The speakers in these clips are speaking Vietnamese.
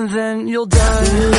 and then you'll die.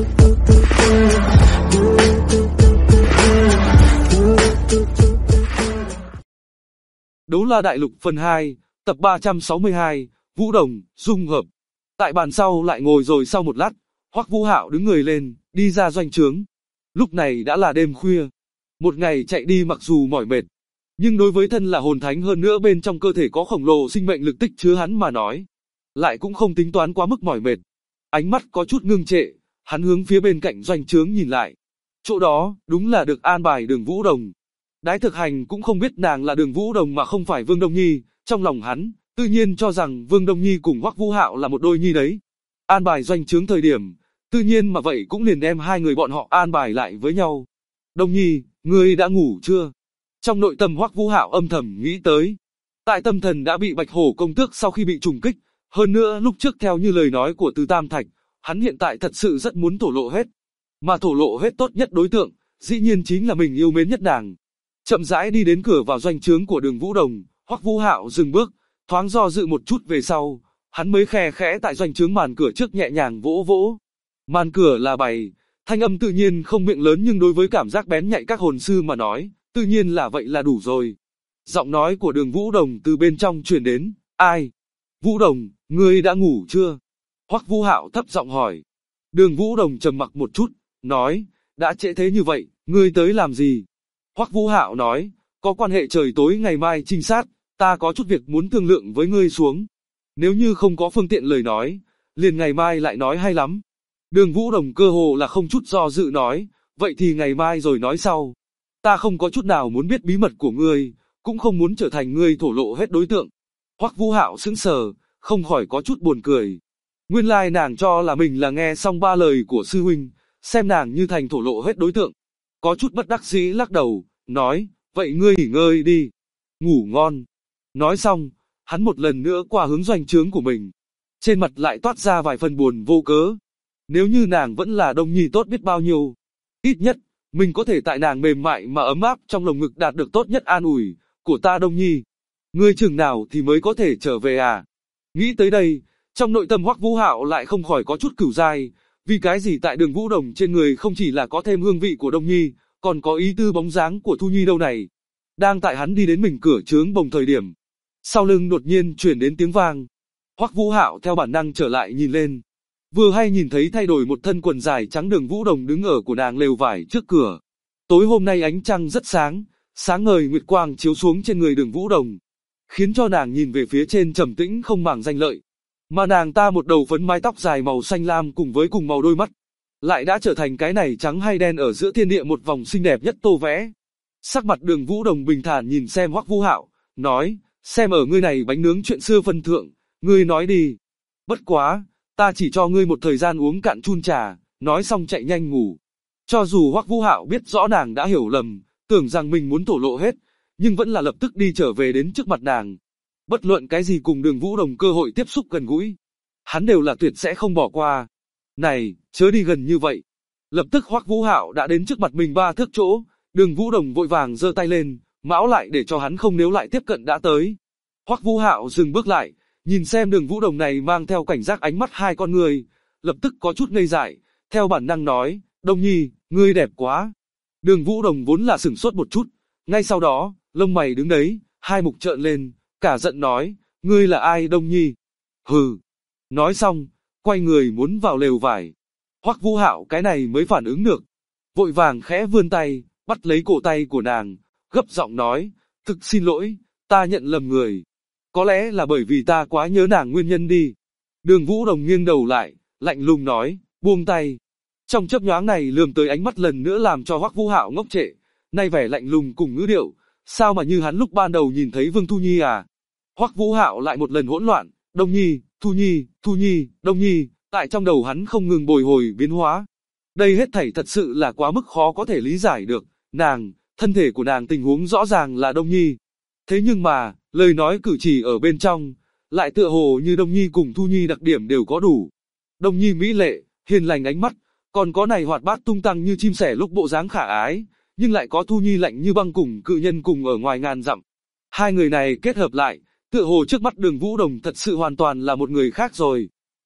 Đấu La Đại Lục phần 2, tập 362, Vũ Đồng, dung hợp. Tại bàn sau lại ngồi rồi sau một lát, Hoắc Vũ Hạo đứng người lên, đi ra doanh trướng. Lúc này đã là đêm khuya. Một ngày chạy đi mặc dù mỏi mệt, nhưng đối với thân là hồn thánh hơn nữa bên trong cơ thể có khổng lồ sinh mệnh lực tích chứa hắn mà nói, lại cũng không tính toán quá mức mỏi mệt. Ánh mắt có chút ngưng trệ, hắn hướng phía bên cạnh doanh trướng nhìn lại. Chỗ đó, đúng là được an bài Đường Vũ Đồng. Đái Thực Hành cũng không biết nàng là Đường Vũ Đồng mà không phải Vương Đông Nhi, trong lòng hắn, tự nhiên cho rằng Vương Đông Nhi cùng Hoắc Vũ Hạo là một đôi nhi đấy. An bài doanh trướng thời điểm, tự nhiên mà vậy cũng liền đem hai người bọn họ an bài lại với nhau. Đông Nhi, ngươi đã ngủ chưa? Trong nội tâm Hoắc Vũ Hạo âm thầm nghĩ tới. Tại tâm thần đã bị Bạch Hổ công tước sau khi bị trùng kích, hơn nữa lúc trước theo như lời nói của Từ Tam Thạch, hắn hiện tại thật sự rất muốn thổ lộ hết. Mà thổ lộ hết tốt nhất đối tượng, dĩ nhiên chính là mình yêu mến nhất nàng. Chậm rãi đi đến cửa vào doanh trướng của Đường Vũ Đồng, Hoắc Vũ Hạo dừng bước, thoáng do dự một chút về sau, hắn mới khe khẽ tại doanh trướng màn cửa trước nhẹ nhàng vỗ vỗ. Màn cửa là bày, thanh âm tự nhiên không miệng lớn nhưng đối với cảm giác bén nhạy các hồn sư mà nói, tự nhiên là vậy là đủ rồi. Giọng nói của Đường Vũ Đồng từ bên trong truyền đến, ai? Vũ Đồng, ngươi đã ngủ chưa? Hoắc Vũ Hạo thấp giọng hỏi. Đường Vũ Đồng trầm mặc một chút, nói, đã trễ thế như vậy, ngươi tới làm gì? Hoắc Vũ Hạo nói, có quan hệ trời tối ngày mai trinh sát, ta có chút việc muốn thương lượng với ngươi xuống. Nếu như không có phương tiện lời nói, liền ngày mai lại nói hay lắm. Đường Vũ Đồng cơ hồ là không chút do dự nói, vậy thì ngày mai rồi nói sau. Ta không có chút nào muốn biết bí mật của ngươi, cũng không muốn trở thành ngươi thổ lộ hết đối tượng. Hoắc Vũ Hạo sững sờ, không khỏi có chút buồn cười. Nguyên lai nàng cho là mình là nghe xong ba lời của sư huynh, xem nàng như thành thổ lộ hết đối tượng. Có chút bất đắc dĩ lắc đầu, nói, vậy ngươi nghỉ ngơi đi. Ngủ ngon. Nói xong, hắn một lần nữa qua hướng doanh trướng của mình. Trên mặt lại toát ra vài phần buồn vô cớ. Nếu như nàng vẫn là Đông Nhi tốt biết bao nhiêu. Ít nhất, mình có thể tại nàng mềm mại mà ấm áp trong lồng ngực đạt được tốt nhất an ủi của ta Đông Nhi. Ngươi chừng nào thì mới có thể trở về à? Nghĩ tới đây, trong nội tâm Hoắc Vũ Hạo lại không khỏi có chút cửu dai. Vì cái gì tại Đường Vũ Đồng trên người không chỉ là có thêm hương vị của Đông Nhi, còn có ý tư bóng dáng của Thu Nhi đâu này. Đang tại hắn đi đến mình cửa trướng bồng thời điểm, sau lưng đột nhiên truyền đến tiếng vang. Hoắc Vũ Hạo theo bản năng trở lại nhìn lên. Vừa hay nhìn thấy thay đổi một thân quần dài trắng Đường Vũ Đồng đứng ở của nàng lều vải trước cửa. Tối hôm nay ánh trăng rất sáng, sáng ngời nguyệt quang chiếu xuống trên người Đường Vũ Đồng, khiến cho nàng nhìn về phía trên trầm tĩnh không màng danh lợi. Mà nàng ta một đầu phấn mái tóc dài màu xanh lam cùng màu đôi mắt, lại đã trở thành cái này trắng hay đen ở giữa thiên địa một vòng xinh đẹp nhất tô vẽ. Sắc mặt Đường Vũ Đồng bình thản nhìn xem Hoắc Vũ Hạo, nói, xem ở ngươi này bánh nướng chuyện xưa phân thượng, ngươi nói đi. Bất quá, ta chỉ cho ngươi một thời gian uống cạn chun trà, nói xong chạy nhanh ngủ. Cho dù Hoắc Vũ Hạo biết rõ nàng đã hiểu lầm, tưởng rằng mình muốn thổ lộ hết, nhưng vẫn là lập tức đi trở về đến trước mặt nàng. Bất luận cái gì cùng Đường Vũ Đồng cơ hội tiếp xúc gần gũi, hắn đều là tuyệt sẽ không bỏ qua. Này, chớ đi gần như vậy. Lập tức Hoắc Vũ Hạo đã đến trước mặt mình 3 thước chỗ, Đường Vũ Đồng vội vàng giơ tay lên, mão lại để cho hắn không nếu lại tiếp cận đã tới. Hoắc Vũ Hạo dừng bước lại, nhìn xem Đường Vũ Đồng này mang theo cảnh giác ánh mắt hai con người, lập tức có chút ngây dại, theo bản năng nói, Đông Nhi, ngươi đẹp quá. Đường Vũ Đồng vốn là sửng sốt một chút, ngay sau đó, lông mày đứng đấy, hai mục trợn lên, cả giận nói, ngươi là ai Đông Nhi? Hừ. Nói xong, quay người muốn vào lều vải. Hoắc Vũ Hạo cái này mới phản ứng được, vội vàng khẽ vươn tay, bắt lấy cổ tay của nàng, gấp giọng nói, thực xin lỗi, ta nhận lầm người. Có lẽ là bởi vì ta quá nhớ nàng nguyên nhân đi. Đường Vũ Đồng nghiêng đầu lại, lạnh lùng nói, buông tay. Trong chớp nhoáng này lườm tới ánh mắt lần nữa làm cho Hoắc Vũ Hạo ngốc trệ, nay vẻ lạnh lùng cùng ngữ điệu, sao mà như hắn lúc ban đầu nhìn thấy Vương Thu Nhi à? Hoắc Vũ Hạo lại một lần hỗn loạn, Đông Nhi, Thu Nhi, Thu Nhi, Đông Nhi, tại trong đầu hắn không ngừng bồi hồi biến hóa. Đây hết thảy thật sự là quá mức khó có thể lý giải được, nàng, thân thể của nàng tình huống rõ ràng là Đông Nhi. Thế nhưng mà, lời nói cử chỉ ở bên trong, lại tựa hồ như Đông Nhi cùng Thu Nhi đặc điểm đều có đủ. Đông Nhi mỹ lệ, hiền lành ánh mắt, còn có này hoạt bát tung tăng như chim sẻ lúc bộ dáng khả ái, nhưng lại có Thu Nhi lạnh như băng cùng cự nhân cùng ở ngoài ngàn dặm. Hai người này kết hợp lại, tựa hồ trước mắt Đường Vũ Đồng thật sự hoàn toàn là một người khác rồi.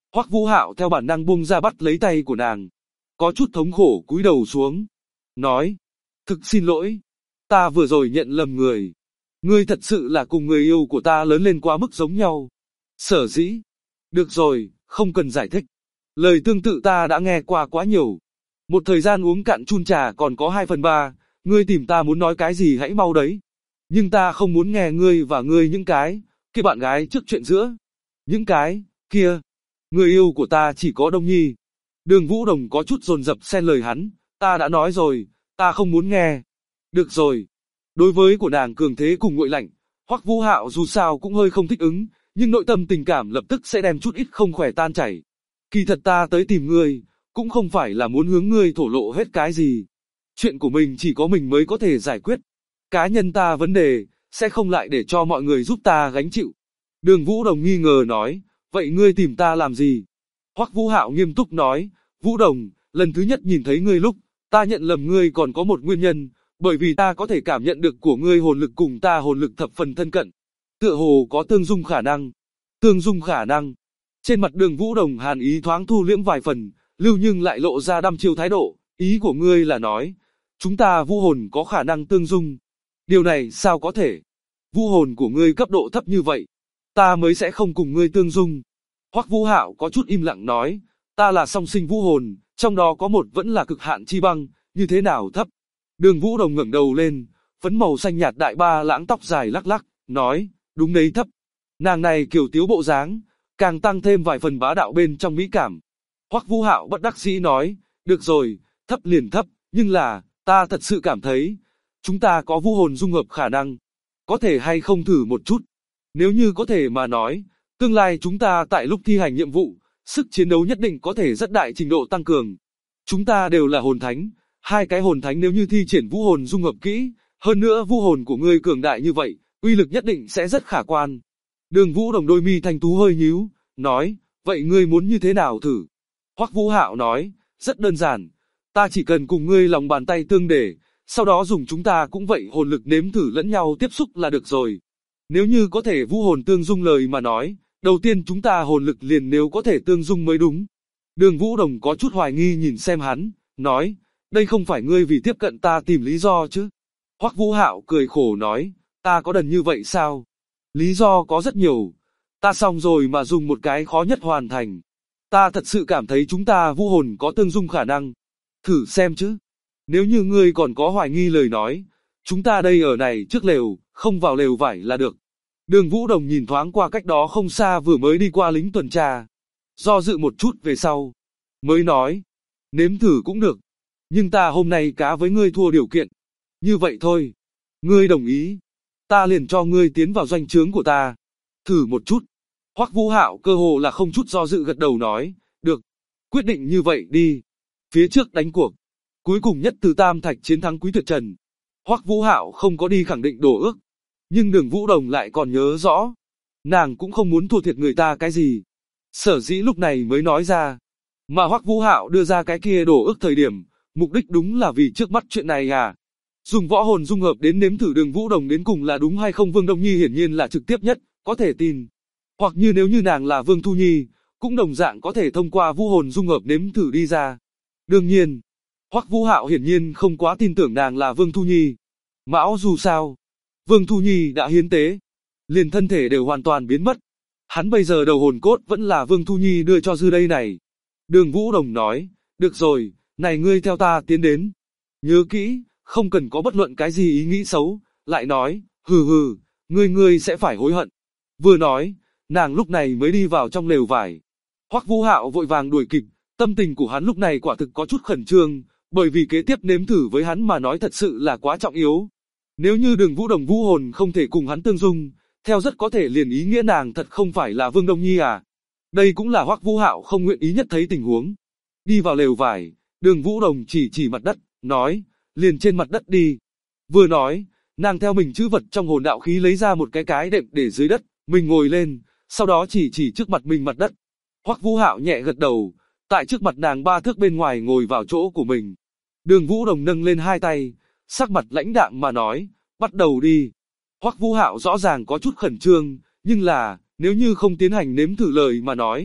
Hoắc Vũ Hạo theo bản năng buông ra bắt lấy tay của nàng, có chút thống khổ cúi đầu xuống, nói, thực xin lỗi, ta vừa rồi nhận lầm người. Ngươi thật sự là cùng người yêu của ta lớn lên quá mức giống nhau. Sở dĩ. Được rồi, không cần giải thích. Lời tương tự ta đã nghe qua quá nhiều. Một thời gian uống cạn chun trà còn có 2/3, ngươi tìm ta muốn nói cái gì hãy mau đấy. Nhưng ta không muốn nghe ngươi và ngươi những cái bạn gái trước chuyện giữa. Những cái kia. Người yêu của ta chỉ có Đông Nhi. Đường Vũ Đồng có chút dồn dập xen lời hắn. Ta đã nói rồi, ta không muốn nghe. Được rồi. Đối với của nàng cường thế cùng nguội lạnh, Hoắc Vũ Hạo dù sao cũng hơi không thích ứng, nhưng nội tâm tình cảm lập tức sẽ đem chút ít không khỏe tan chảy. Kỳ thật ta tới tìm ngươi, cũng không phải là muốn hướng ngươi thổ lộ hết cái gì. Chuyện của mình chỉ có mình mới có thể giải quyết. Cá nhân ta vấn đề, sẽ không lại để cho mọi người giúp ta gánh chịu. Đường Vũ Đồng nghi ngờ nói, vậy ngươi tìm ta làm gì? Hoắc Vũ Hạo nghiêm túc nói, Vũ Đồng, lần thứ nhất nhìn thấy ngươi lúc, ta nhận lầm ngươi còn có một nguyên nhân. Bởi vì ta có thể cảm nhận được của ngươi hồn lực cùng ta hồn lực thập phần thân cận. Tựa hồ có tương dung khả năng. Tương dung khả năng. Trên mặt Đường Vũ Đồng hàn ý thoáng thu liễm vài phần, lưu nhưng lại lộ ra đăm chiêu thái độ. Ý của ngươi là nói, chúng ta vũ hồn có khả năng tương dung. Điều này sao có thể? Vũ hồn của ngươi cấp độ thấp như vậy. Ta mới sẽ không cùng ngươi tương dung. Hoắc Vũ Hạo có chút im lặng nói, ta là song sinh vũ hồn, trong đó có một vẫn là cực hạn chi băng, như thế nào thấp? Đường Vũ Đồng ngẩng đầu lên, phấn màu xanh nhạt đại ba lãng tóc dài lắc lắc, nói, đúng đấy thấp. Nàng này kiểu tiếu bộ dáng, càng tăng thêm vài phần bá đạo bên trong mỹ cảm. Hoắc Vũ Hạo bất đắc dĩ nói, được rồi, thấp liền thấp, nhưng là, ta thật sự cảm thấy, chúng ta có vũ hồn dung hợp khả năng. Có thể hay không thử một chút? Nếu như có thể mà nói, tương lai chúng ta tại lúc thi hành nhiệm vụ, sức chiến đấu nhất định có thể rất đại trình độ tăng cường. Chúng ta đều là hồn thánh. Hai cái hồn thánh nếu như thi triển vũ hồn dung hợp kỹ, hơn nữa vũ hồn của ngươi cường đại như vậy, uy lực nhất định sẽ rất khả quan. Đường Vũ Đồng đôi mi thanh tú hơi nhíu, nói, vậy ngươi muốn như thế nào thử? Hoắc Vũ Hạo nói, rất đơn giản, ta chỉ cần cùng ngươi lòng bàn tay tương để, sau đó dùng chúng ta cũng vậy hồn lực nếm thử lẫn nhau tiếp xúc là được rồi. Nếu như có thể vũ hồn tương dung lời mà nói, đầu tiên chúng ta hồn lực liền nếu có thể tương dung mới đúng. Đường Vũ Đồng có chút hoài nghi nhìn xem hắn, nói, đây không phải ngươi vì tiếp cận ta tìm lý do chứ? Hoắc Vũ Hạo cười khổ nói, ta có đần như vậy sao? Lý do có rất nhiều. Ta xong rồi mà dùng một cái khó nhất hoàn thành. Ta thật sự cảm thấy chúng ta vũ hồn có tương dung khả năng. Thử xem chứ. Nếu như ngươi còn có hoài nghi lời nói, chúng ta đây ở này trước lều, không vào lều vải là được. Đường Vũ Đồng nhìn thoáng qua cách đó không xa vừa mới đi qua lính tuần tra. Do dự một chút về sau. Mới nói, nếm thử cũng được. Nhưng ta hôm nay cá với ngươi thua điều kiện. Như vậy thôi. Ngươi đồng ý. Ta liền cho ngươi tiến vào doanh trướng của ta. Thử một chút. Hoắc Vũ Hạo cơ hồ là không chút do dự gật đầu nói. Được. Quyết định như vậy đi. Phía trước đánh cuộc. Cuối cùng nhất từ Tam Thạch chiến thắng Quý Tuyệt Trần. Hoắc Vũ Hạo không có đi khẳng định đổ ước. Nhưng Đường Vũ Đồng lại còn nhớ rõ. Nàng cũng không muốn thua thiệt người ta cái gì. Sở dĩ lúc này mới nói ra. Mà Hoắc Vũ Hạo đưa ra cái kia đổ ước thời điểm. Mục đích đúng là vì trước mắt chuyện này à? Dùng võ hồn dung hợp đến nếm thử Đường Vũ Đồng đến cùng là đúng hay không? Vương Đông Nhi hiển nhiên là trực tiếp nhất, có thể tin. Hoặc như nếu như nàng là Vương Thu Nhi, cũng đồng dạng có thể thông qua vũ hồn dung hợp nếm thử đi ra. Đương nhiên, Hoắc Vũ Hạo hiển nhiên không quá tin tưởng nàng là Vương Thu Nhi. Mão dù sao, Vương Thu Nhi đã hiến tế, liền thân thể đều hoàn toàn biến mất. Hắn bây giờ đầu hồn cốt vẫn là Vương Thu Nhi đưa cho dư đây này. Đường Vũ Đồng nói, được rồi, này ngươi theo ta tiến đến. Nhớ kỹ, không cần có bất luận cái gì ý nghĩ xấu, lại nói, hừ hừ, ngươi sẽ phải hối hận. Vừa nói, nàng lúc này mới đi vào trong lều vải. Hoắc Vũ Hạo vội vàng đuổi kịp, tâm tình của hắn lúc này quả thực có chút khẩn trương, bởi vì kế tiếp nếm thử với hắn mà nói thật sự là quá trọng yếu. Nếu như Đường Vũ Đồng vũ hồn không thể cùng hắn tương dung, theo rất có thể liền ý nghĩa nàng thật không phải là Vương Đông Nhi à. Đây cũng là Hoắc Vũ Hạo không nguyện ý nhất thấy tình huống. Đi vào lều vải, Đường Vũ Đồng chỉ mặt đất, nói, liền trên mặt đất đi. Vừa nói, nàng theo mình chữ vật trong hồn đạo khí lấy ra một cái đệm để dưới đất, mình ngồi lên, sau đó chỉ trước mặt mình mặt đất. Hoắc Vũ Hạo nhẹ gật đầu, tại trước mặt nàng 3 thước bên ngoài ngồi vào chỗ của mình. Đường Vũ Đồng nâng lên 2 tay, sắc mặt lãnh đạm mà nói, bắt đầu đi. Hoắc Vũ Hạo rõ ràng có chút khẩn trương, nhưng là, nếu như không tiến hành nếm thử lời mà nói,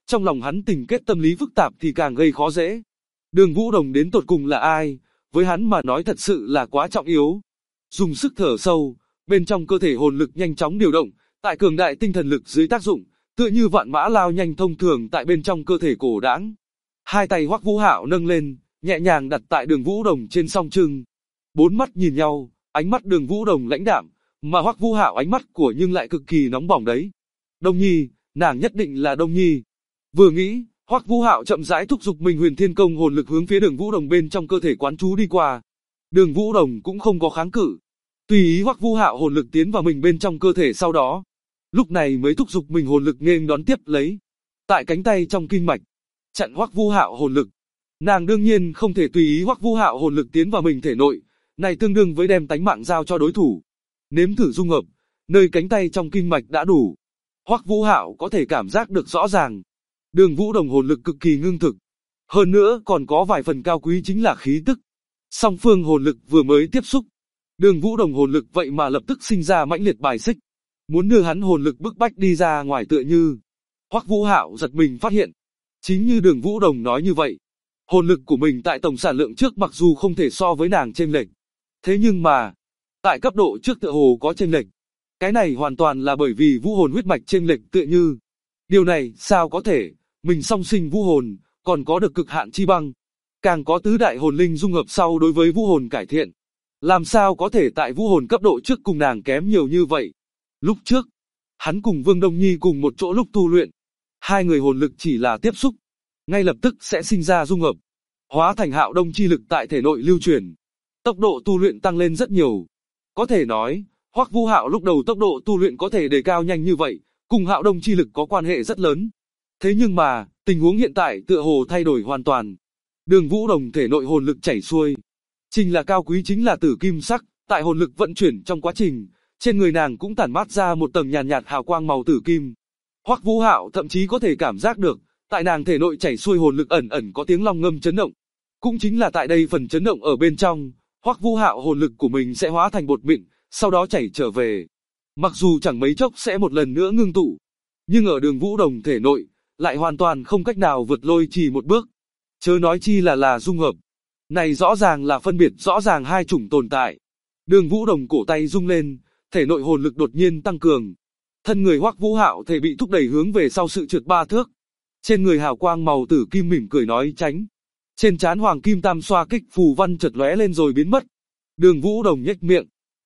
Trong lòng hắn tình kết tâm lý phức tạp thì càng gây khó dễ. Đường Vũ Đồng đến tột cùng là ai, với hắn mà nói thật sự là quá trọng yếu. Dùng sức thở sâu, bên trong cơ thể hồn lực nhanh chóng điều động, tại cường đại tinh thần lực dưới tác dụng, tựa như vạn mã lao nhanh thông thường tại bên trong cơ thể cổ đãng. Hai tay Hoắc Vũ Hạo nâng lên, nhẹ nhàng đặt tại Đường Vũ Đồng trên song chưng. Bốn mắt nhìn nhau, ánh mắt Đường Vũ Đồng lãnh đạm, mà Hoắc Vũ Hạo ánh mắt của nhưng lại cực kỳ nóng bỏng đấy. Đông Nhi, nàng nhất định là Đông Nhi. Vừa nghĩ, Hoắc Vũ Hạo chậm rãi thúc giục mình Huyền Thiên Công hồn lực hướng phía Đường Vũ Đồng bên trong cơ thể quán chú đi qua. Đường Vũ Đồng cũng không có kháng cự, tùy ý Hoắc Vũ Hạo hồn lực tiến vào mình bên trong cơ thể, sau đó, lúc này mới thúc giục mình hồn lực nghênh đón tiếp lấy. Tại cánh tay trong kinh mạch, chặn Hoắc Vũ Hạo hồn lực. Nàng đương nhiên không thể tùy ý Hoắc Vũ Hạo hồn lực tiến vào mình thể nội, này tương đương với đem tánh mạng giao cho đối thủ. Nếm thử dung hợp, nơi cánh tay trong kinh mạch đã đủ. Hoắc Vũ Hạo có thể cảm giác được rõ ràng. Đường Vũ Đồng hồn lực cực kỳ ngưng thực. Hơn nữa còn có vài phần cao quý chính là khí tức. Song phương hồn lực vừa mới tiếp xúc. Đường Vũ Đồng hồn lực vậy mà lập tức sinh ra mãnh liệt bài xích. Muốn đưa hắn hồn lực bức bách đi ra ngoài tựa như. Hoắc Vũ Hạo giật mình phát hiện. Chính như Đường Vũ Đồng nói như vậy. Hồn lực của mình tại tổng sản lượng trước mặc dù không thể so với nàng chênh lệch. Thế nhưng mà, tại cấp độ trước tựa hồ có chênh lệch. Cái này hoàn toàn là bởi vì vũ hồn huyết mạch chênh lệch tựa như. Điều này sao có thể, mình song sinh vũ hồn, còn có được cực hạn chi băng. Càng có tứ đại hồn linh dung hợp sau đối với vũ hồn cải thiện. Làm sao có thể tại vũ hồn cấp độ trước cùng nàng kém nhiều như vậy. Lúc trước, hắn cùng Vương Đông Nhi cùng một chỗ lúc tu luyện. Hai người hồn lực chỉ là tiếp xúc, ngay lập tức sẽ sinh ra dung hợp. Hóa thành hạo đông chi lực tại thể nội lưu truyền. Tốc độ tu luyện tăng lên rất nhiều. Có thể nói, Hoắc Vũ Hạo lúc đầu tốc độ tu luyện có thể đề cao nhanh như vậy, cùng hạo đông chi lực có quan hệ rất lớn. Thế nhưng mà, tình huống hiện tại tựa hồ thay đổi hoàn toàn. Đường Vũ Đồng thể nội hồn lực chảy xuôi. Trình là cao quý chính là tử kim sắc, tại hồn lực vận chuyển trong quá trình, trên người nàng cũng tản mát ra một tầng nhàn nhạt hào quang màu tử kim. Hoắc Vũ Hạo thậm chí có thể cảm giác được, tại nàng thể nội chảy xuôi hồn lực ẩn ẩn có tiếng long ngâm chấn động. Cũng chính là tại đây phần chấn động ở bên trong, Hoắc Vũ Hạo hồn lực của mình sẽ hóa thành bột mịn, sau đó chảy trở về. Mặc dù chẳng mấy chốc sẽ một lần nữa ngưng tụ, nhưng ở Đường Vũ Đồng thể nội, lại hoàn toàn không cách nào vượt lôi chỉ một bước. Chớ nói chi là dung hợp. Này rõ ràng là phân biệt rõ ràng hai chủng tồn tại. Đường Vũ Đồng cổ tay rung lên, thể nội hồn lực đột nhiên tăng cường. Thân người Hoắc Vũ Hạo thể bị thúc đẩy hướng về sau sự trượt 3 thước. Trên người hào quang màu tử kim mỉm cười nói tránh. Trên trán hoàng kim tam xoa kích phù văn chợt lóe lên rồi biến mất. Đường Vũ Đồng nhếch miệng,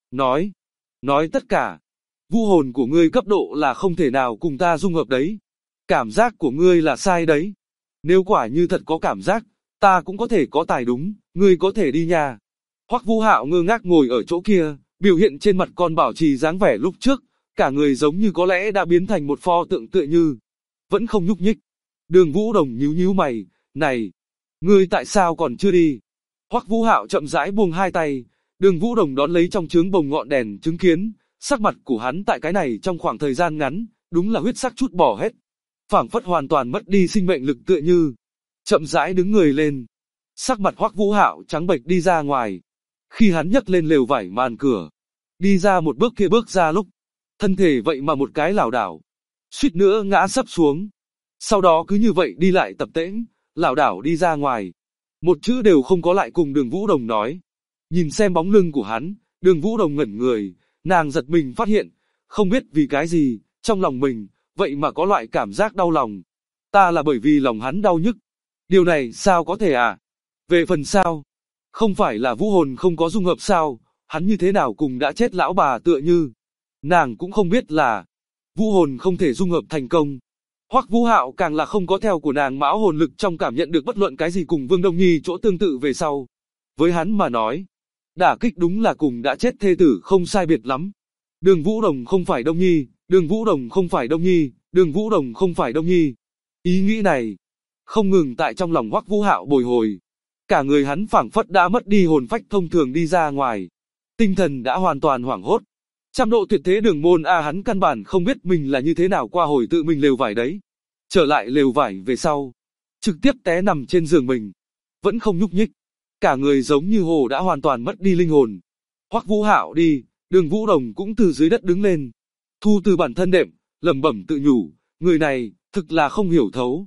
nói tất cả. Vũ hồn của ngươi cấp độ là không thể nào cùng ta dung hợp đấy. Cảm giác của ngươi là sai đấy. Nếu quả như thật có cảm giác, ta cũng có thể có tài đúng, ngươi có thể đi nhà. Hoắc Vũ Hạo ngơ ngác ngồi ở chỗ kia, biểu hiện trên mặt còn bảo trì dáng vẻ lúc trước, cả người giống như có lẽ đã biến thành một pho tượng tựa như, vẫn không nhúc nhích. Đường Vũ Đồng nhíu nhíu mày, này, ngươi tại sao còn chưa đi? Hoắc Vũ Hạo chậm rãi buông hai tay, Đường Vũ Đồng đón lấy trong chướng bồng ngọn đèn chứng kiến, sắc mặt của hắn tại cái này trong khoảng thời gian ngắn, đúng là huyết sắc chút bỏ hết. Phảng phất hoàn toàn mất đi sinh mệnh lực tựa như. Chậm rãi đứng người lên. Sắc mặt Hoắc Vũ Hạo trắng bệch đi ra ngoài. Khi hắn nhấc lên lều vải màn cửa, đi ra một bước kia bước ra lúc, thân thể vậy mà một cái lảo đảo, suýt nữa ngã sấp xuống. Sau đó cứ như vậy đi lại tập tễnh, lảo đảo đi ra ngoài. Một chữ đều không có lại cùng Đường Vũ Đồng nói. Nhìn xem bóng lưng của hắn, Đường Vũ Đồng ngẩn người, nàng giật mình phát hiện, không biết vì cái gì, trong lòng mình, vậy mà có loại cảm giác đau lòng. Ta là bởi vì lòng hắn đau nhức. Điều này sao có thể à? Về phần sao? Không phải là vũ hồn không có dung hợp sao? Hắn như thế nào cùng đã chết lão bà tựa như. Nàng cũng không biết là vũ hồn không thể dung hợp thành công. Hoắc Vũ Hạo càng là không có theo của nàng mão hồn lực trong cảm nhận được bất luận cái gì cùng Vương Đông Nhi chỗ tương tự về sau. Với hắn mà nói, đả kích đúng là cùng đã chết thê tử không sai biệt lắm. Đường Vũ Đồng không phải Đông Nhi, Đường Vũ Đồng không phải Đông Nhi, Đường Vũ Đồng không phải Đông Nhi. Ý nghĩ này không ngừng tại trong lòng Hoắc Vũ Hạo bồi hồi. Cả người hắn phảng phất đã mất đi hồn phách thông thường đi ra ngoài. Tinh thần đã hoàn toàn hoảng hốt. Trăm độ tuyệt thế đường môn hắn căn bản không biết mình là như thế nào qua hồi tự mình lều vải đấy. Trở lại lều vải về sau, trực tiếp té nằm trên giường mình. Vẫn không nhúc nhích. Cả người giống như hồ đã hoàn toàn mất đi linh hồn. Hoắc Vũ Hạo đi, Đường Vũ Đồng cũng từ dưới đất đứng lên. Thu từ bản thân đệm, lẩm bẩm tự nhủ, người này, thực là không hiểu thấu.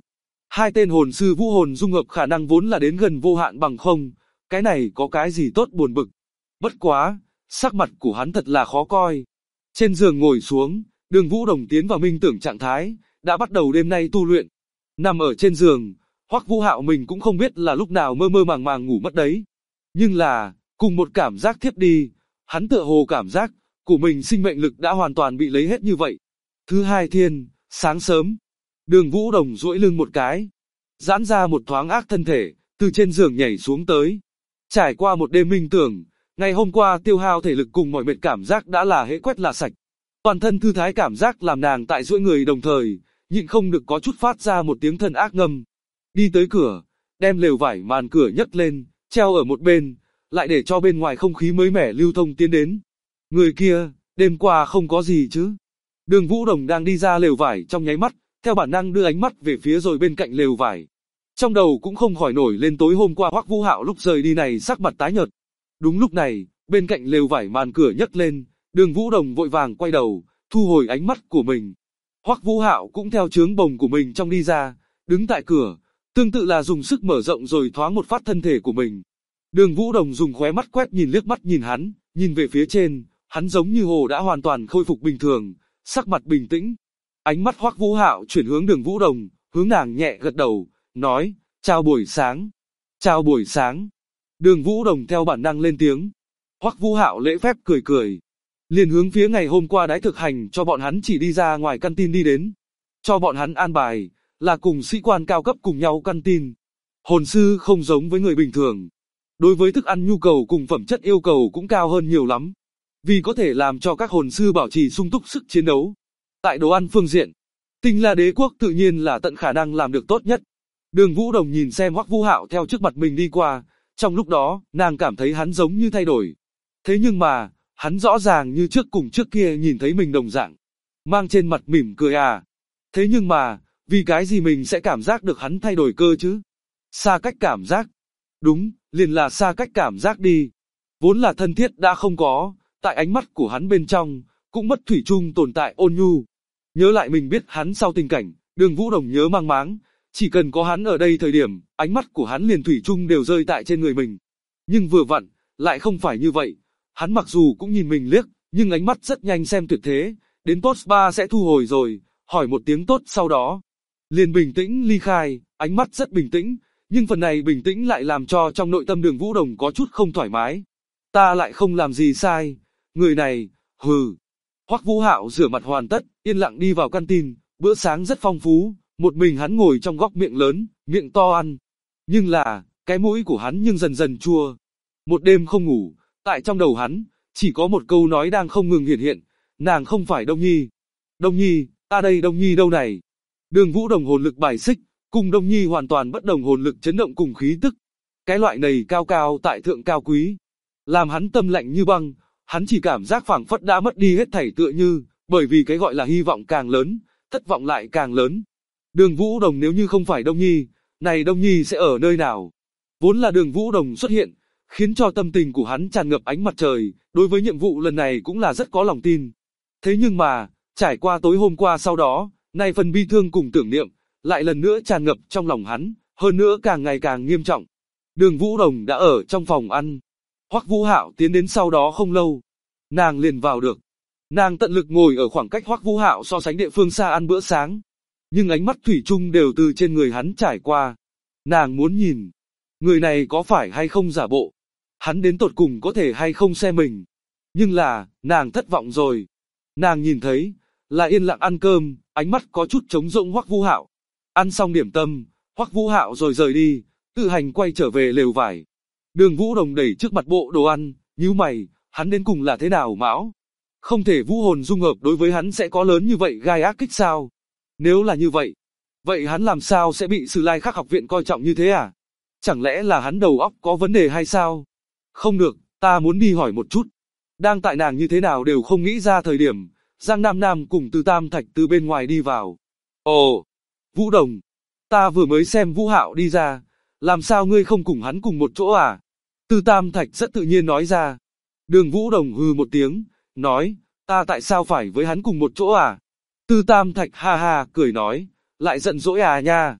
Hai tên hồn sư vũ hồn dung hợp khả năng vốn là đến gần vô hạn bằng không, cái này có cái gì tốt buồn bực. Bất quá, sắc mặt của hắn thật là khó coi. Trên giường ngồi xuống, Đường Vũ Đồng tiến vào minh tưởng trạng thái, đã bắt đầu đêm nay tu luyện. Nằm ở trên giường, Hoắc Vũ Hạo mình cũng không biết là lúc nào mơ mơ màng màng ngủ mất đấy. Nhưng là, cùng một cảm giác thiếp đi, hắn tựa hồ cảm giác của mình sinh mệnh lực đã hoàn toàn bị lấy hết như vậy. Thứ hai thiên, sáng sớm, Đường Vũ Đồng duỗi lưng một cái, giãn ra một thoáng ác thân thể, từ trên giường nhảy xuống tới. Trải qua một đêm minh tưởng, ngày hôm qua tiêu hao thể lực cùng mỏi mệt cảm giác đã là hễ quét là sạch. Toàn thân thư thái cảm giác làm nàng tại duỗi người đồng thời, nhịn không được có chút phát ra một tiếng thân ác ngâm. Đi tới cửa, đem lều vải màn cửa nhấc lên, treo ở một bên, lại để cho bên ngoài không khí mới mẻ lưu thông tiến đến. Người kia, đêm qua không có gì chứ? Đường Vũ Đồng đang đi ra lều vải trong nháy mắt, theo bản năng đưa ánh mắt về phía rồi bên cạnh lều vải. Trong đầu cũng không khỏi nổi lên tối hôm qua Hoắc Vũ Hạo lúc rời đi này sắc mặt tái nhợt. Đúng lúc này, bên cạnh lều vải màn cửa nhấc lên, Đường Vũ Đồng vội vàng quay đầu, thu hồi ánh mắt của mình. Hoắc Vũ Hạo cũng theo chướng bồng của mình trong đi ra, đứng tại cửa, tương tự là dùng sức mở rộng rồi thoáng một phát thân thể của mình. Đường Vũ Đồng dùng khóe mắt quét nhìn liếc mắt nhìn hắn, nhìn về phía trên, hắn giống như hồ đã hoàn toàn khôi phục bình thường, sắc mặt bình tĩnh. Ánh mắt Hoắc Vũ Hạo chuyển hướng Đường Vũ Đồng, hướng nàng nhẹ gật đầu, nói, chào buổi sáng. Chào buổi sáng. Đường Vũ Đồng theo bản năng lên tiếng. Hoắc Vũ Hạo lễ phép cười cười, liền hướng phía ngày hôm qua đái thực hành cho bọn hắn chỉ đi ra ngoài căn tin đi đến. Cho bọn hắn an bài, là cùng sĩ quan cao cấp cùng nhau căn tin. Hồn sư không giống với người bình thường. Đối với thức ăn nhu cầu cùng phẩm chất yêu cầu cũng cao hơn nhiều lắm. Vì có thể làm cho các hồn sư bảo trì sung túc sức chiến đấu. Tại đồ ăn phương diện, Tinh La Đế quốc tự nhiên là tận khả năng làm được tốt nhất. Đường Vũ Đồng nhìn xem Hoắc Vũ Hạo theo trước mặt mình đi qua, trong lúc đó, nàng cảm thấy hắn giống như thay đổi. Thế nhưng mà, hắn rõ ràng như trước cùng trước kia nhìn thấy mình đồng dạng, mang trên mặt mỉm cười à. Thế nhưng mà, vì cái gì mình sẽ cảm giác được hắn thay đổi cơ chứ? Xa cách cảm giác. Đúng, liền là xa cách cảm giác đi. Vốn là thân thiết đã không có, tại ánh mắt của hắn bên trong, cũng mất thủy chung tồn tại ôn nhu. Nhớ lại mình biết hắn sau tình cảnh, Đường Vũ Đồng nhớ mang máng, chỉ cần có hắn ở đây thời điểm, ánh mắt của hắn liền thủy chung đều rơi tại trên người mình. Nhưng vừa vặn, lại không phải như vậy. Hắn mặc dù cũng nhìn mình liếc, nhưng ánh mắt rất nhanh xem tuyệt thế, đến post 3 sẽ thu hồi rồi, hỏi một tiếng tốt sau đó. Liền bình tĩnh ly khai, ánh mắt rất bình tĩnh, nhưng phần này bình tĩnh lại làm cho trong nội tâm Đường Vũ Đồng có chút không thoải mái. Ta lại không làm gì sai, người này, hừ. Hoắc Vũ Hạo rửa mặt hoàn tất, yên lặng đi vào căn tin, bữa sáng rất phong phú, một mình hắn ngồi trong góc miệng lớn, miệng to ăn. Nhưng là, cái mũi của hắn nhưng dần dần chua. Một đêm không ngủ, tại trong đầu hắn, chỉ có một câu nói đang không ngừng hiện hiện, nàng không phải Đông Nhi. Đông Nhi, ta đây Đông Nhi đâu này? Đường Vũ Đồng hồn lực bài xích, cùng Đông Nhi hoàn toàn bất đồng hồn lực chấn động cùng khí tức. Cái loại này cao cao tại thượng cao quý, làm hắn tâm lạnh như băng, hắn chỉ cảm giác phảng phất đã mất đi hết thảy tựa như, bởi vì cái gọi là hy vọng càng lớn, thất vọng lại càng lớn. Đường Vũ Đồng nếu như không phải Đông Nhi, này Đông Nhi sẽ ở nơi nào? Vốn là Đường Vũ Đồng xuất hiện, khiến cho tâm tình của hắn tràn ngập ánh mặt trời, đối với nhiệm vụ lần này cũng là rất có lòng tin. Thế nhưng mà, trải qua tối hôm qua sau đó, nay phần bi thương cùng tưởng niệm, lại lần nữa tràn ngập trong lòng hắn, hơn nữa càng ngày càng nghiêm trọng. Đường Vũ Đồng đã ở trong phòng ăn. Hoắc Vũ Hạo tiến đến sau đó không lâu, nàng liền vào được. Nàng tận lực ngồi ở khoảng cách Hoắc Vũ Hạo so sánh địa phương xa ăn bữa sáng, nhưng ánh mắt thủy chung đều từ trên người hắn trải qua. Nàng muốn nhìn, người này có phải hay không giả bộ, hắn đến tột cùng có thể hay không xem mình. Nhưng là, nàng thất vọng rồi. Nàng nhìn thấy, là yên lặng ăn cơm, ánh mắt có chút trống rỗng Hoắc Vũ Hạo. Ăn xong điểm tâm, Hoắc Vũ Hạo rồi rời đi, tự hành quay trở về lều vải. Đường Vũ Đồng đẩy trước mặt bộ đồ ăn, nhíu mày, hắn đến cùng là thế nào mão? Không thể vũ hồn dung hợp đối với hắn sẽ có lớn như vậy gai ác kích sao? Nếu là như vậy, vậy hắn làm sao sẽ bị Sử Lai Khắc học viện coi trọng như thế à? Chẳng lẽ là hắn đầu óc có vấn đề hay sao? Không được, ta muốn đi hỏi một chút. Đang tại nàng như thế nào đều không nghĩ ra thời điểm, Giang Nam Nam cùng Từ Tam Thạch từ bên ngoài đi vào. Ồ, Vũ Đồng, ta vừa mới xem Vũ Hạo đi ra, làm sao ngươi không cùng hắn cùng một chỗ à? Từ Tam Thạch rất tự nhiên nói ra. Đường Vũ Đồng hừ một tiếng, nói, ta tại sao phải với hắn cùng một chỗ à? Từ Tam Thạch ha ha cười nói, lại giận dỗi à nha.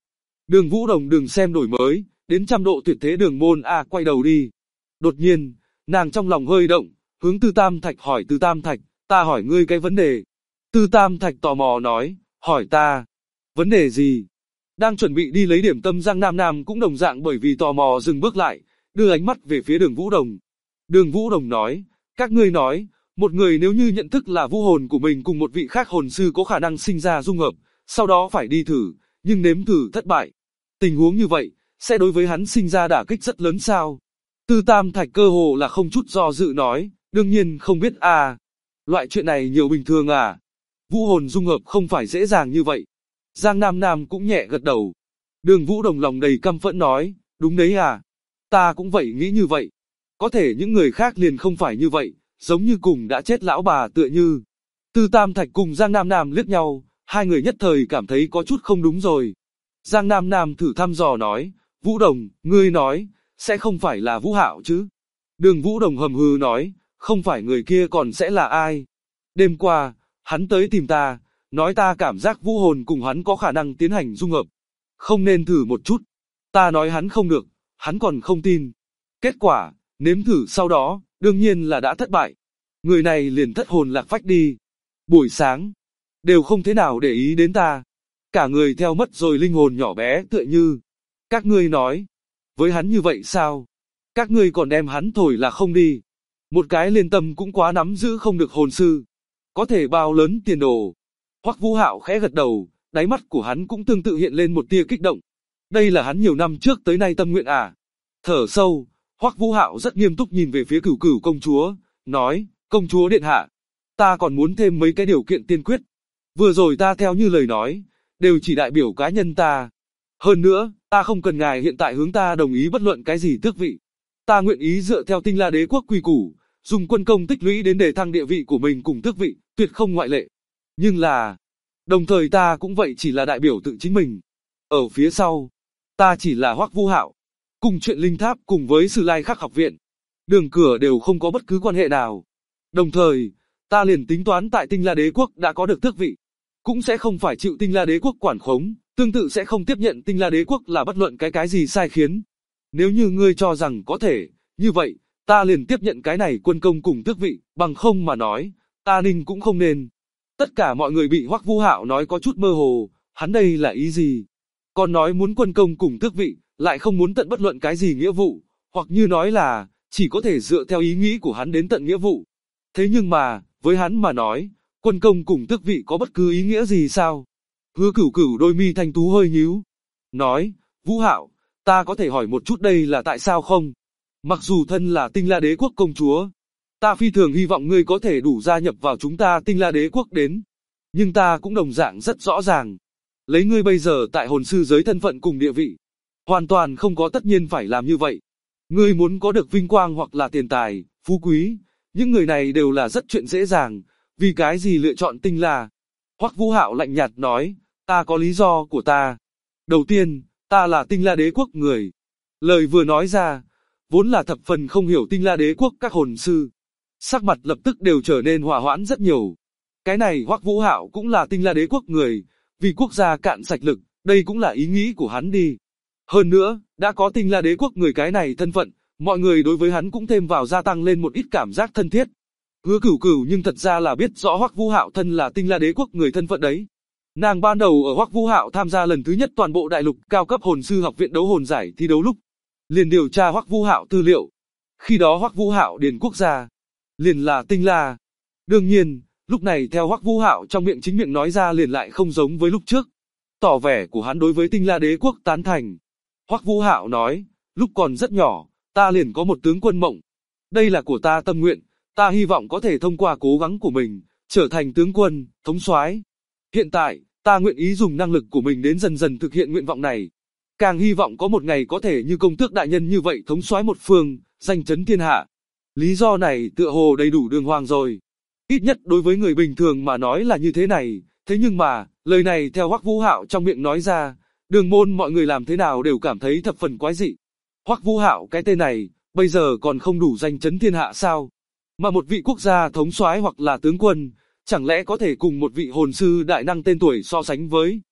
Đường Vũ Đồng đừng xem đổi mới, đến trăm độ tuyệt thế Đường Môn A quay đầu đi. Đột nhiên, nàng trong lòng hơi động, hướng Tư Tam Thạch hỏi Tư Tam Thạch, ta hỏi ngươi cái vấn đề. Tư Tam Thạch tò mò nói, hỏi ta. Vấn đề gì? Đang chuẩn bị đi lấy điểm tâm Giang Nam Nam cũng đồng dạng bởi vì tò mò dừng bước lại, đưa ánh mắt về phía Đường Vũ Đồng. Đường Vũ Đồng nói, các ngươi nói, một người nếu như nhận thức là vũ hồn của mình cùng một vị khác hồn sư có khả năng sinh ra dung hợp, sau đó phải đi thử, nhưng nếm thử thất bại. Tình huống như vậy, sẽ đối với hắn sinh ra đả kích rất lớn sao? Tư Tam Thạch cơ hồ là không chút do dự nói, đương nhiên không biết à. Loại chuyện này nhiều bình thường à. Vũ hồn dung hợp không phải dễ dàng như vậy. Giang Nam Nam cũng nhẹ gật đầu. Đường Vũ Đồng lòng đầy căm phẫn nói, đúng đấy à. Ta cũng vậy nghĩ như vậy. Có thể những người khác liền không phải như vậy, giống như cùng đã chết lão bà tựa như. Tư Tam Thạch cùng Giang Nam Nam liếc nhau, hai người nhất thời cảm thấy có chút không đúng rồi. Giang Nam Nam thử thăm dò nói, Vũ Đồng, ngươi nói, sẽ không phải là Vũ Hạo chứ? Đường Vũ Đồng hầm hừ nói, không phải người kia còn sẽ là ai? Đêm qua, hắn tới tìm ta, nói ta cảm giác vũ hồn cùng hắn có khả năng tiến hành dung hợp. Không nên thử một chút. Ta nói hắn không được, hắn còn không tin. Kết quả, nếm thử sau đó, đương nhiên là đã thất bại. Người này liền thất hồn lạc phách đi. Buổi sáng, đều không thế nào để ý đến ta. Cả người theo mất rồi linh hồn nhỏ bé tựa như. Các ngươi nói, với hắn như vậy sao? Các ngươi còn đem hắn thổi là không đi. Một cái liên tâm cũng quá nắm giữ không được hồn sư. Có thể bao lớn tiền đồ. Hoắc Vũ Hạo khẽ gật đầu, đáy mắt của hắn cũng tương tự hiện lên một tia kích động. Đây là hắn nhiều năm trước tới nay tâm nguyện à? Thở sâu, Hoắc Vũ Hạo rất nghiêm túc nhìn về phía Cửu Cửu công chúa, nói, công chúa điện hạ, ta còn muốn thêm mấy cái điều kiện tiên quyết. Vừa rồi ta theo như lời nói, đều chỉ đại biểu cá nhân ta. Hơn nữa, ta không cần ngài hiện tại hướng ta đồng ý bất luận cái gì tước vị. Ta nguyện ý dựa theo Tinh La Đế quốc quy củ, dùng quân công tích lũy đến đề thăng địa vị của mình cùng tước vị, tuyệt không ngoại lệ. Nhưng là, đồng thời ta cũng vậy chỉ là đại biểu tự chính mình. Ở phía sau, ta chỉ là Hoắc Vũ Hạo, cùng chuyện linh tháp cùng với Sử Lai Khắc học viện, đường cửa đều không có bất cứ quan hệ nào. Đồng thời, ta liền tính toán tại Tinh La Đế quốc đã có được tước vị, cũng sẽ không phải chịu Tinh La Đế quốc quản khống, tương tự sẽ không tiếp nhận Tinh La Đế quốc là bất luận cái gì sai khiến. Nếu như ngươi cho rằng có thể, như vậy, ta liền tiếp nhận cái này quân công cùng tước vị, bằng không mà nói, ta ninh cũng không nên. Tất cả mọi người bị Hoắc Vũ Hạo nói có chút mơ hồ, hắn đây là ý gì? Còn nói muốn quân công cùng tước vị, lại không muốn tận bất luận cái gì nghĩa vụ, hoặc như nói là, chỉ có thể dựa theo ý nghĩ của hắn đến tận nghĩa vụ. Thế nhưng mà, với hắn mà nói, quân công cùng tước vị có bất cứ ý nghĩa gì sao? Hứa Cửu Cửu đôi mi thanh tú hơi nhíu, nói, Vũ Hạo, ta có thể hỏi một chút đây là tại sao không? Mặc dù thân là Tinh La Đế quốc công chúa, ta phi thường hy vọng ngươi có thể đủ gia nhập vào chúng ta Tinh La Đế quốc đến. Nhưng ta cũng đồng dạng rất rõ ràng, lấy ngươi bây giờ tại hồn sư giới thân phận cùng địa vị, hoàn toàn không có tất nhiên phải làm như vậy. Ngươi muốn có được vinh quang hoặc là tiền tài, phú quý, những người này đều là rất chuyện dễ dàng, vì cái gì lựa chọn Tinh La? Hoắc Vũ Hạo lạnh nhạt nói, ta có lý do của ta. Đầu tiên, ta là Tinh La Đế quốc người. Lời vừa nói ra, vốn là thập phần không hiểu Tinh La Đế quốc các hồn sư. Sắc mặt lập tức đều trở nên hòa hoãn rất nhiều. Cái này Hoắc Vũ Hạo cũng là Tinh La Đế quốc người, vì quốc gia cạn sạch lực, đây cũng là ý nghĩ của hắn đi. Hơn nữa, đã có Tinh La Đế quốc người cái này thân phận, mọi người đối với hắn cũng thêm vào gia tăng lên một ít cảm giác thân thiết. Hứa Cửu Cửu nhưng thật ra là biết rõ Hoắc Vũ Hạo thân là Tinh La Đế quốc người thân phận đấy. Nàng ban đầu ở Hoắc Vũ Hạo tham gia lần thứ nhất toàn bộ đại lục cao cấp hồn sư học viện đấu hồn giải thi đấu lúc, liền điều tra Hoắc Vũ Hạo tư liệu. Khi đó Hoắc Vũ Hạo điền quốc gia liền là Tinh La. Đương nhiên, lúc này theo Hoắc Vũ Hạo trong miệng chính miệng nói ra liền lại không giống với lúc trước. Tỏ vẻ của hắn đối với Tinh La Đế quốc tán thành. Hoắc Vũ Hạo nói, lúc còn rất nhỏ, ta liền có một tướng quân mộng. Đây là của ta tâm nguyện, ta hy vọng có thể thông qua cố gắng của mình, trở thành tướng quân, thống soái. Hiện tại, ta nguyện ý dùng năng lực của mình đến dần dần thực hiện nguyện vọng này. Càng hy vọng có một ngày có thể như công tước đại nhân như vậy thống soái một phương, danh chấn thiên hạ. Lý do này tựa hồ đầy đủ đường hoàng rồi. Ít nhất đối với người bình thường mà nói là như thế này, thế nhưng mà, lời này theo Hoắc Vũ Hạo trong miệng nói ra, Đường môn mọi người làm thế nào đều cảm thấy thập phần quái dị. Hoắc Vũ Hạo cái tên này, bây giờ còn không đủ danh chấn thiên hạ sao? Mà một vị quốc gia thống soái hoặc là tướng quân, chẳng lẽ có thể cùng một vị hồn sư đại năng tên tuổi so sánh với?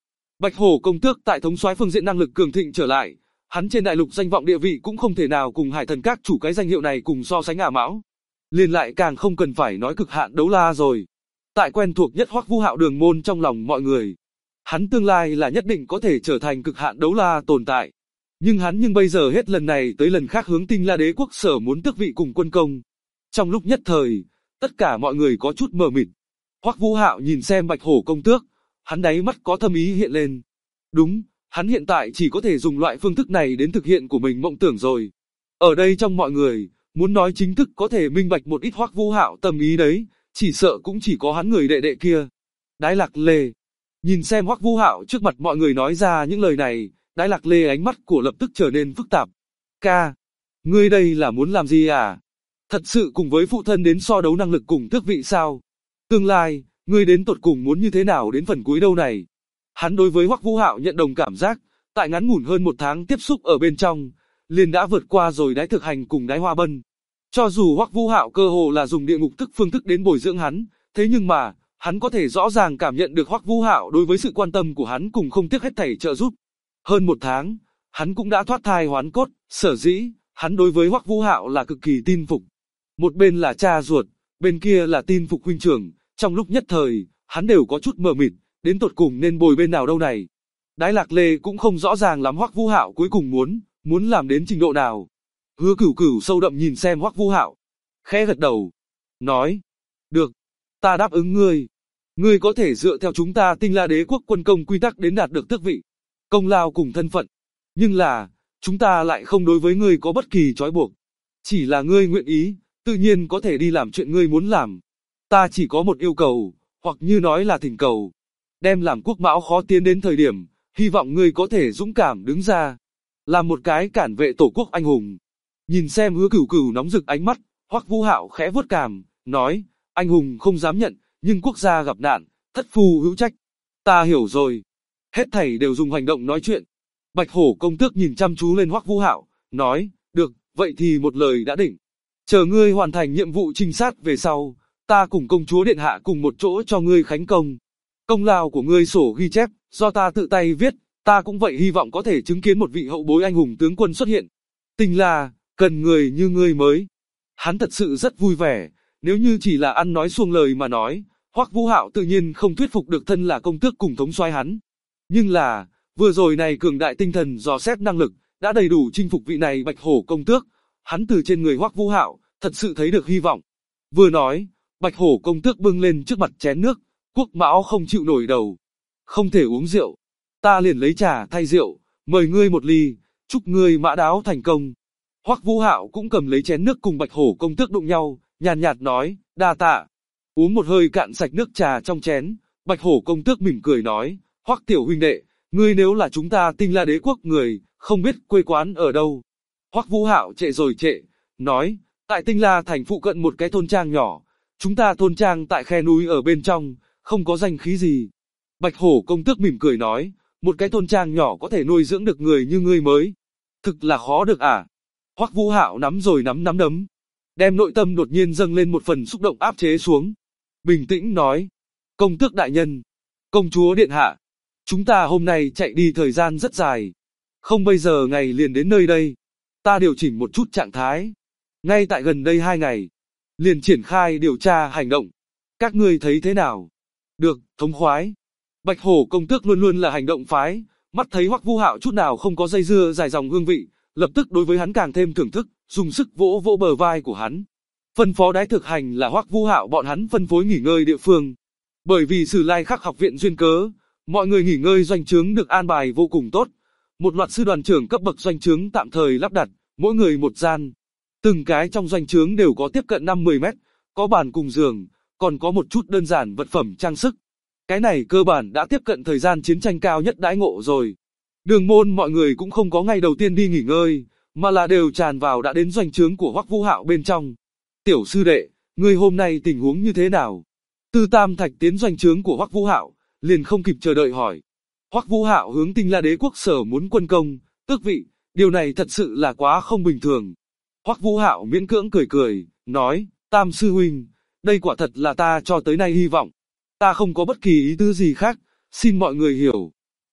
Bạch Hổ công tước tại thống soái phương diện năng lực cường thịnh trở lại, hắn trên đại lục danh vọng địa vị cũng không thể nào cùng Hải Thần các chủ cái danh hiệu này cùng so sánh mão. Liền lại càng không cần phải nói cực hạn đấu la rồi. Tại quen thuộc nhất Hoắc Vũ Hạo đường môn trong lòng mọi người, hắn tương lai là nhất định có thể trở thành cực hạn đấu la tồn tại. Nhưng bây giờ hết lần này tới lần khác hướng Tinh La Đế quốc sở muốn tước vị cùng quân công. Trong lúc nhất thời, tất cả mọi người có chút mờ mịt. Hoắc Vũ Hạo nhìn xem Bạch Hổ công tước, hắn đáy mắt có thâm ý hiện lên. Đúng, hắn hiện tại chỉ có thể dùng loại phương thức này đến thực hiện của mình mộng tưởng rồi. Ở đây trong mọi người, muốn nói chính thức có thể minh bạch một ít Hoắc Vũ Hạo tâm ý đấy, chỉ sợ cũng chỉ có hắn người đệ đệ kia. Đái Lạc Lê. Nhìn xem Hoắc Vũ Hạo trước mặt mọi người nói ra những lời này, Đái Lạc Lê ánh mắt của lập tức trở nên phức tạp. Ca, ngươi đây là muốn làm gì à? Thật sự cùng với phụ thân đến so đấu năng lực cùng tước vị sao? Tương lai, ngươi đến tột cùng muốn như thế nào đến phần cuối đâu này? Hắn đối với Hoắc Vũ Hạo nhận đồng cảm giác, tại ngắn ngủn hơn 1 tháng tiếp xúc ở bên trong, liền đã vượt qua rồi Đái Thực Hành cùng Đái Hoa Bân. Cho dù Hoắc Vũ Hạo cơ hồ là dùng địa ngục thức phương thức đến bồi dưỡng hắn, thế nhưng mà, hắn có thể rõ ràng cảm nhận được Hoắc Vũ Hạo đối với sự quan tâm của hắn cùng không tiếc hết thảy trợ giúp. Hơn 1 tháng, hắn cũng đã thoát thai hoán cốt, sở dĩ, hắn đối với Hoắc Vũ Hạo là cực kỳ tin phục. Một bên là cha ruột, bên kia là tin phục huynh trưởng, trong lúc nhất thời, hắn đều có chút mờ mịt, đến tột cùng nên bồi bên nào đâu này. Đái Lạc Lê cũng không rõ ràng lắm Hoắc Vũ Hạo cuối cùng muốn làm đến trình độ nào. Hứa Cửu Cửu sâu đậm nhìn xem Hoắc Vũ Hạo, khẽ gật đầu, nói, được, ta đáp ứng ngươi. Ngươi có thể dựa theo chúng ta Tinh La Đế quốc quân công quy tắc đến đạt được tước vị, công lao cùng thân phận. Nhưng là, chúng ta lại không đối với ngươi có bất kỳ trói buộc. Chỉ là ngươi nguyện ý, tự nhiên có thể đi làm chuyện ngươi muốn làm. Ta chỉ có một yêu cầu, hoặc như nói là thỉnh cầu. Đem làm quốc mão khó tiến đến thời điểm, hy vọng ngươi có thể dũng cảm đứng ra, làm một cái cản vệ tổ quốc anh hùng. Nhìn xem Hứa Cửu Cửu nóng rực ánh mắt, Hoắc Vũ Hạo khẽ vuốt cằm, nói, anh hùng không dám nhận, nhưng quốc gia gặp nạn, thất phu hữu trách. Ta hiểu rồi. Hết thảy đều dùng hành động nói chuyện. Bạch Hổ công tước nhìn chăm chú lên Hoắc Vũ Hạo, nói, được, vậy thì một lời đã định. Chờ ngươi hoàn thành nhiệm vụ trinh sát về sau, ta cùng công chúa điện hạ cùng một chỗ cho ngươi khánh công. Công lao của ngươi sổ ghi chép, do ta tự tay viết, ta cũng vậy hy vọng có thể chứng kiến một vị hậu bối anh hùng tướng quân xuất hiện. Tinh La, cần người như ngươi mới. Hắn thật sự rất vui vẻ, nếu như chỉ là ăn nói suông lời mà nói, Hoắc Vũ Hạo tự nhiên không thuyết phục được thân là công tước cùng thống soái hắn. Nhưng là, vừa rồi này cường đại tinh thần dò xét năng lực, đã đầy đủ chinh phục vị này Bạch Hổ công tước, hắn từ trên người Hoắc Vũ Hạo, thật sự thấy được hy vọng. Vừa nói, Bạch Hổ công tước bưng lên trước mặt chén nước, quốc mão không chịu nổi đầu. Không thể uống rượu, ta liền lấy trà thay rượu, mời ngươi một ly, chúc ngươi mã đáo thành công. Hoắc Vũ Hạo cũng cầm lấy chén nước cùng Bạch Hổ công tước đụng nhau, nhàn nhạt nói, đa tạ. Uống một hơi cạn sạch nước trà trong chén, Bạch Hổ công tước mỉm cười nói, Hoắc tiểu huynh đệ, ngươi nếu là chúng ta Tinh La Đế quốc người, không biết quê quán ở đâu. Hoắc Vũ Hạo trệ rồi trệ, nói, tại Tinh La thành phụ cận một cái thôn trang nhỏ, chúng ta thôn trang tại khe núi ở bên trong, không có danh khí gì. Bạch Hổ công tước mỉm cười nói, một cái thôn trang nhỏ có thể nuôi dưỡng được người như ngươi mới, thực là khó được à. Hoắc Vũ Hạo nắm rồi nắm đấm, đem nội tâm đột nhiên dâng lên một phần xúc động áp chế xuống. Bình tĩnh nói, công tước đại nhân, công chúa điện hạ, chúng ta hôm nay chạy đi thời gian rất dài, không bây giờ ngày liền đến nơi đây, ta điều chỉnh một chút trạng thái, ngay tại gần đây 2 ngày, liền triển khai điều tra hành động, các ngươi thấy thế nào? Được, thống khoái. Bạch Hổ công tước luôn luôn là hành động phái, mắt thấy Hoắc Vũ Hạo chút nào không có dây dưa dài dòng hương vị, lập tức đối với hắn càng thêm thưởng thức, dùng sức vỗ vỗ bờ vai của hắn. Phân phó Đái Thực Hành là Hoắc Vũ Hạo bọn hắn phân phối nghỉ ngơi địa phương. Bởi vì Sử Lai Khắc học viện duyên cớ, mọi người nghỉ ngơi doanh trướng được an bài vô cùng tốt. Một loạt sư đoàn trưởng cấp bậc doanh trướng tạm thời lắp đặt, mỗi người một gian. Từng cái trong doanh trướng đều có tiếp cận 5-10 mét, có bàn cùng giường, còn có một chút đơn giản vật phẩm trang sức. Cái này cơ bản đã tiếp cận thời gian chiến tranh cao nhất đãi ngộ rồi. Đường môn mọi người cũng không có ngày đầu tiên đi nghỉ ngơi, mà là đều tràn vào đã đến doanh trướng của Hoắc Vũ Hạo bên trong. Tiểu sư đệ, ngươi hôm nay tình huống như thế nào? Tư Tam Thạch tiến doanh trướng của Hoắc Vũ Hạo, liền không kịp chờ đợi hỏi. Hoắc Vũ Hạo hướng Tinh La Đế quốc sở muốn quân công, tước vị, điều này thật sự là quá không bình thường. Hoắc Vũ Hạo miễn cưỡng cười cười, nói, Tam sư huynh, đây quả thật là ta cho tới nay hy vọng. Ta không có bất kỳ ý tứ gì khác, xin mọi người hiểu.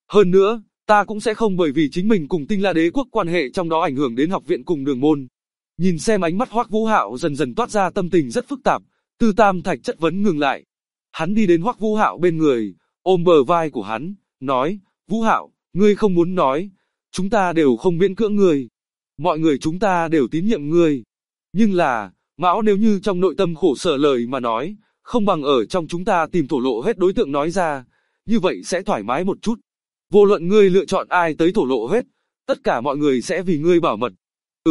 Hơn nữa, ta cũng sẽ không bởi vì chính mình cùng Tinh La Đế quốc quan hệ trong đó ảnh hưởng đến học viện cùng đường môn. Nhìn xem ánh mắt Hoắc Vũ Hạo dần dần toát ra tâm tình rất phức tạp, Tư Tam Thạch chất vấn ngừng lại. Hắn đi đến Hoắc Vũ Hạo bên người, ôm bờ vai của hắn, nói, Vũ Hạo, ngươi không muốn nói, chúng ta đều không miễn cưỡng ngươi. Mọi người chúng ta đều tín nhiệm ngươi. Nhưng là, Mão nếu như trong nội tâm khổ sở lời mà nói, không bằng ở trong chúng ta tìm thổ lộ hết đối tượng nói ra, như vậy sẽ thoải mái một chút. Vô luận ngươi lựa chọn ai tới thổ lộ hết, tất cả mọi người sẽ vì ngươi bảo mật.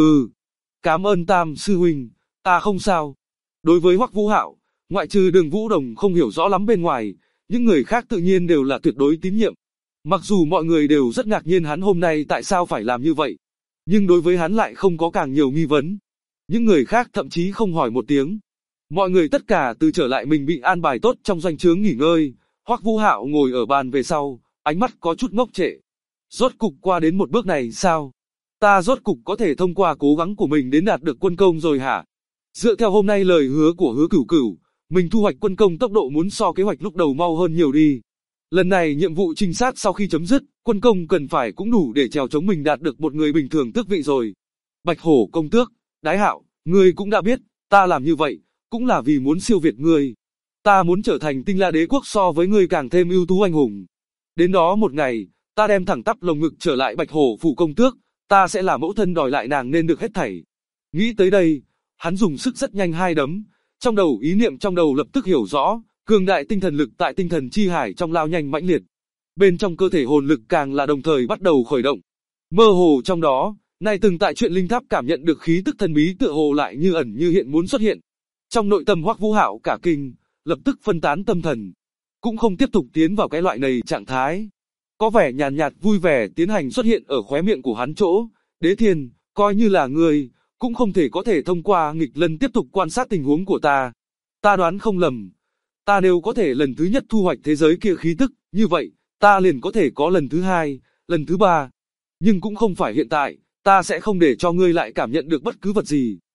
Cảm ơn Tam sư huynh, ta không sao. Đối với Hoắc Vũ Hạo, ngoại trừ Đường Vũ Đồng không hiểu rõ lắm bên ngoài, những người khác tự nhiên đều là tuyệt đối tín nhiệm. Mặc dù mọi người đều rất ngạc nhiên hắn hôm nay tại sao phải làm như vậy, nhưng đối với hắn lại không có càng nhiều nghi vấn. Những người khác thậm chí không hỏi một tiếng. Mọi người tất cả từ trở lại mình bị an bài tốt trong doanh trướng nghỉ ngơi. Hoắc Vũ Hạo ngồi ở bàn về sau, ánh mắt có chút ngốc trệ. Rốt cục qua đến một bước này sao? Ta rốt cục có thể thông qua cố gắng của mình đến đạt được quân công rồi hả? Dựa theo hôm nay lời hứa của Hứa Cửu Cửu, mình thu hoạch quân công tốc độ muốn so kế hoạch lúc đầu mau hơn nhiều đi. Lần này nhiệm vụ trinh sát sau khi chấm dứt, quân công cần phải cũng đủ để chèo chống mình đạt được một người bình thường tước vị rồi. Bạch Hổ công tước, Đái Hạo, ngươi cũng đã biết, ta làm như vậy, cũng là vì muốn siêu việt ngươi. Ta muốn trở thành Tinh La Đế quốc so với ngươi càng thêm ưu tú anh hùng. Đến đó một ngày, ta đem thẳng tắp lồng ngực trở lại Bạch Hổ phủ công tước, ta sẽ là mẫu thân đòi lại nàng nên được hết thảy. Nghĩ tới đây, hắn dùng sức rất nhanh hai đấm, trong đầu ý niệm trong đầu lập tức hiểu rõ, cường đại tinh thần lực tại tinh thần chi hải trong lao nhanh mãnh liệt. Bên trong cơ thể hồn lực càng là đồng thời bắt đầu khởi động. Mơ hồ trong đó, nay từng tại chuyện linh tháp cảm nhận được khí tức thần bí tựa hồ lại như ẩn như hiện muốn xuất hiện. Trong nội tâm Hoắc Vũ Hạo cả kinh, lập tức phân tán tâm thần, cũng không tiếp tục tiến vào cái loại này trạng thái. Có vẻ nhàn nhạt vui vẻ tiến hành xuất hiện ở khóe miệng của hắn chỗ, Đế Thiên, coi như là ngươi, cũng không thể có thể thông qua nghịch lân tiếp tục quan sát tình huống của ta. Ta đoán không lầm, ta nếu có thể lần thứ nhất thu hoạch thế giới kia khí tức, như vậy, ta liền có thể có lần thứ hai, lần thứ ba. Nhưng cũng không phải hiện tại, ta sẽ không để cho ngươi lại cảm nhận được bất cứ vật gì.